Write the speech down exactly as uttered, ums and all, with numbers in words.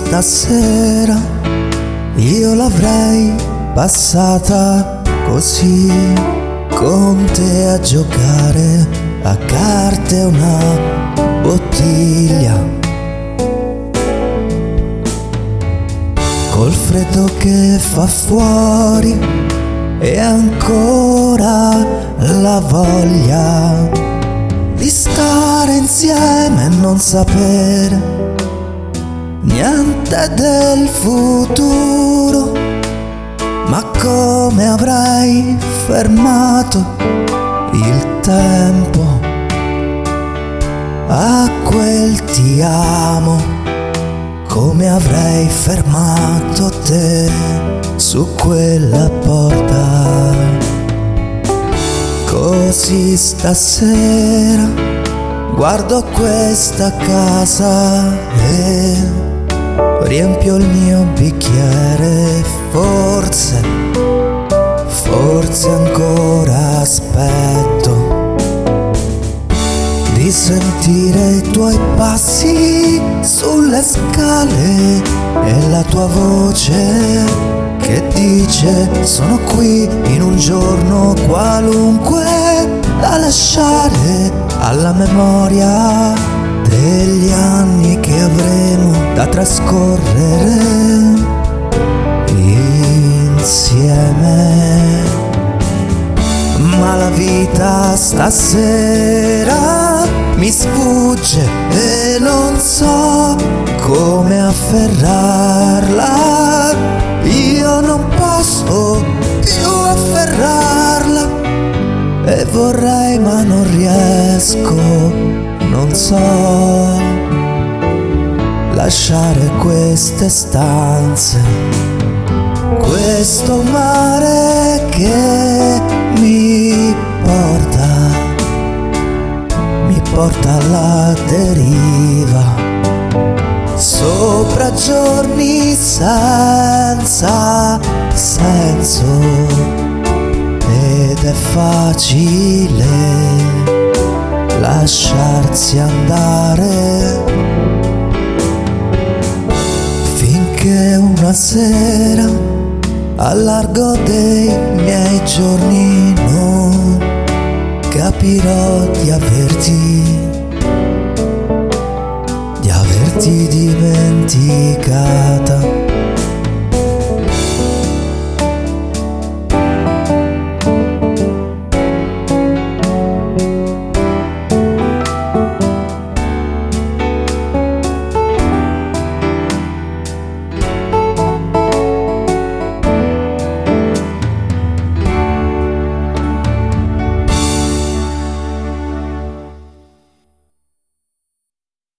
stasera io l'avrei passata così, con te a giocare a carte una bottiglia, col freddo che fa fuori e ancora la voglia di stare insieme e non sapere niente del futuro. Ma come avrei fermato il tempo a quel ti amo? Come avrei fermato te su quella porta? Così stasera guardo questa casa e riempio il mio bicchiere. Forse, forse ancora aspetto di sentire i tuoi passi sulle scale e la tua voce che dice sono qui in un giorno qualunque, da lasciare alla memoria degli anni che avremo da trascorrere insieme. Ma la vita stasera mi sfugge e non so come afferrarla. Io non posso più afferrarla e vorrei ma non riesco, non so, lasciare queste stanze, questo mare che mi porta, mi porta alla deriva, sopra giorni senza senso, ed è facile lasciarsi andare, finché una sera al largo dei miei giorni non capirò di averti, di averti dimenticato.